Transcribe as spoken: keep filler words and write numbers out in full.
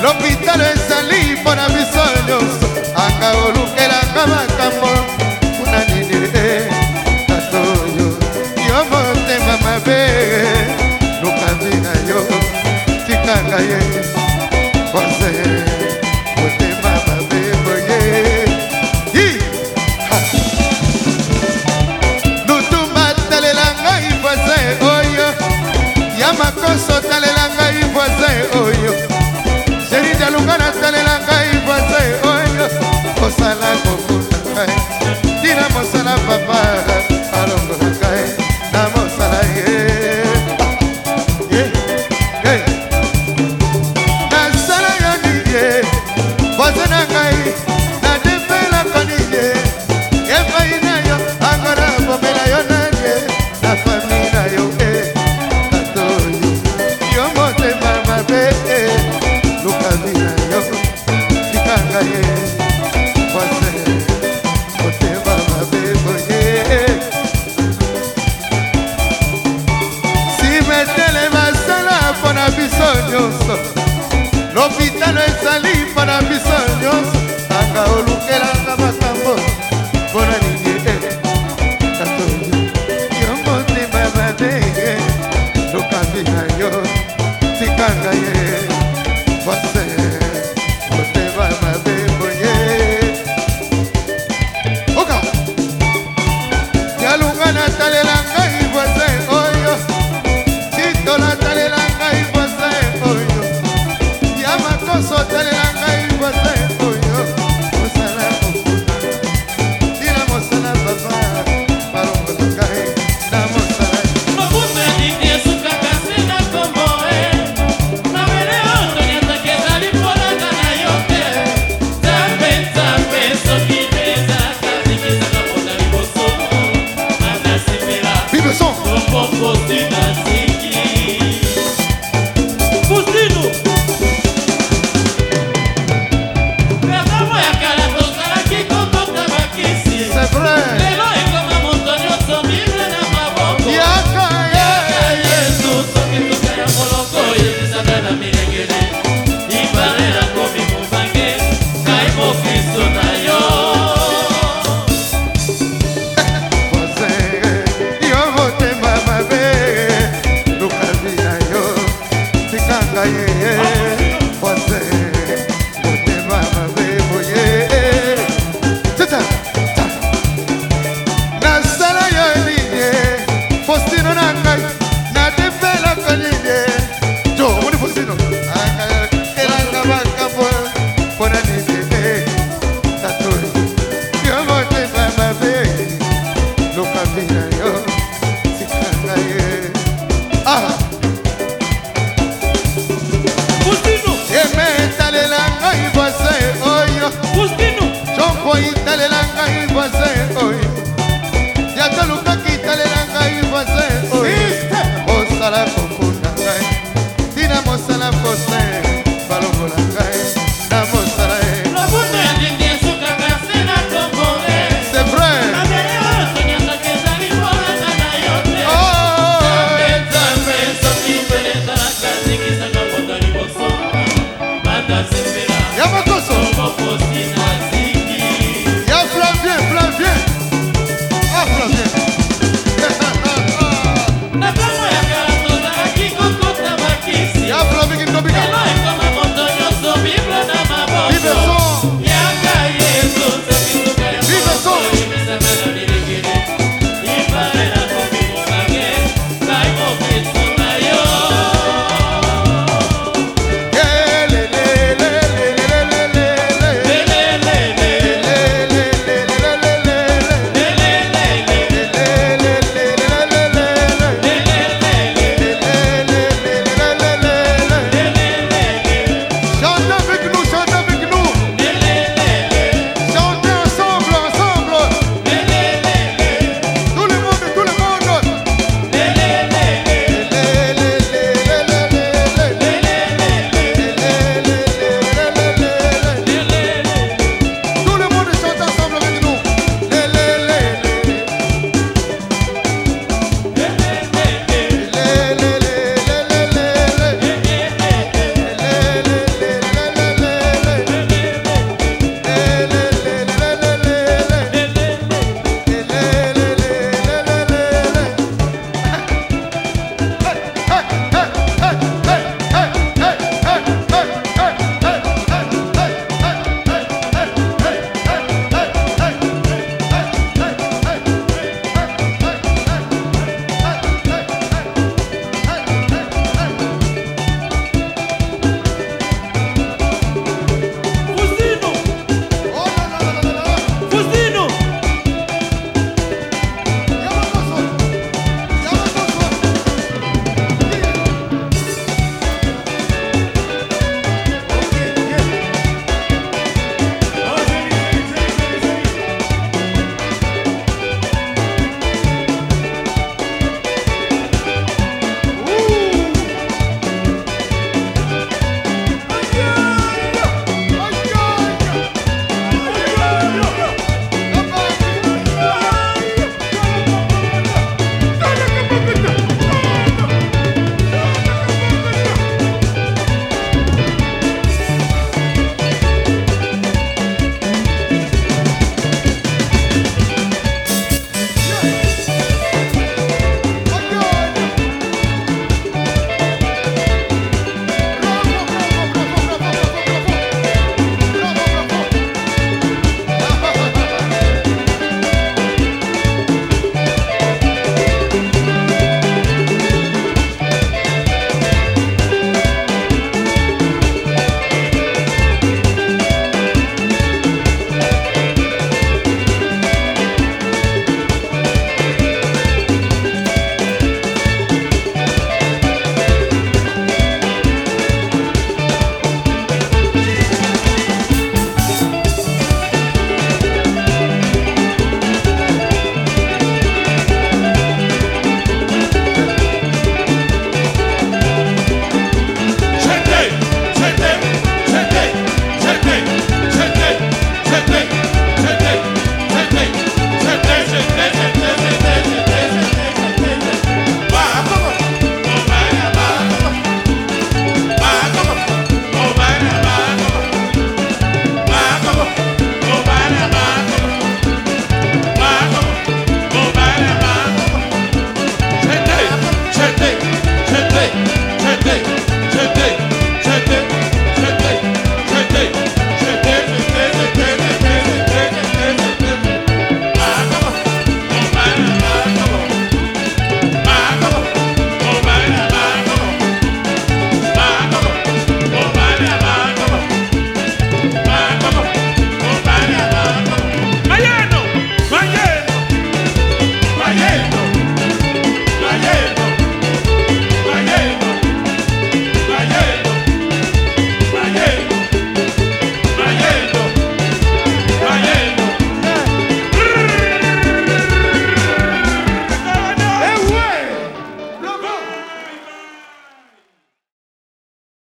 l'hôpital ezali mpo na biso nyonso anga olukelanga makambo kuna nini tato oyo yo motema mabe lukambi na yo tikanga ye pose motema mabe boye lutumba talela ngai voisin oyo ya makoso talela ngai voisin oyo Serida lungana talela ngai voisin oyo osala kokuna ngai dina mosala papa alongola ngai na mosala ye nasala yo niye voisin na ngai nadepelaka niye epai na yo angona bomela yo nanye na fami na yo tato yo yo motema mabe lukambi na yo tikanga ye voisin motema mabe boye simetele basala mpo na biso nyonso l'hôpital ezali mpo na biso nyonso